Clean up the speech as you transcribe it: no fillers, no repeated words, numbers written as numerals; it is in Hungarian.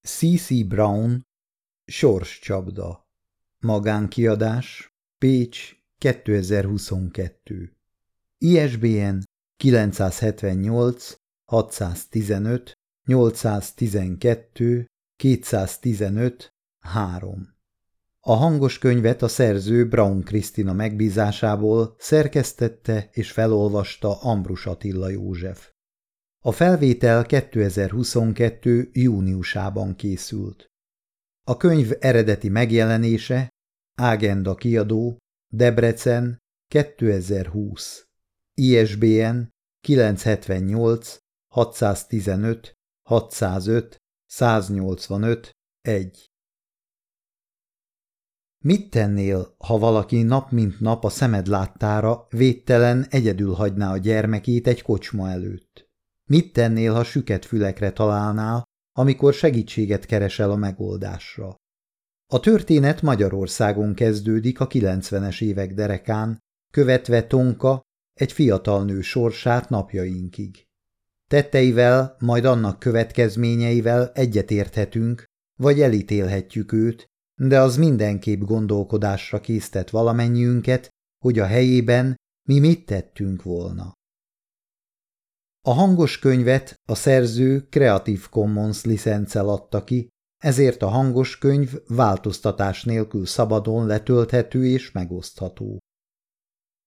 C.C. Brown, Sorscsapda. Magánkiadás, Pécs, 2022. ISBN 978 615 812 215 3. A hangos könyvet a szerző Braun Krisztina megbízásából szerkesztette és felolvasta Ambrus Attila József. A felvétel 2022. júniusában készült. A könyv eredeti megjelenése Ágenda kiadó, Debrecen, 2020. ISBN 978 615 605 185 1. Mit tennél, ha valaki nap mint nap a szemed láttára védtelen egyedül hagyná a gyermekét egy kocsma előtt? Mit tennél, ha süket fülekre találnál, amikor segítséget keresel a megoldásra? A történet Magyarországon kezdődik a 90-es évek derekán, követve Tonka, egy fiatal nő sorsát napjainkig. Tetteivel, majd annak következményeivel egyetérthetünk, vagy elítélhetjük őt, de az mindenképp gondolkodásra késztet valamennyiünket, hogy a helyében mi mit tettünk volna. A hangos könyvet a szerző Creative Commons licenccel adta ki, ezért a hangos könyv változtatás nélkül szabadon letölthető és megosztható.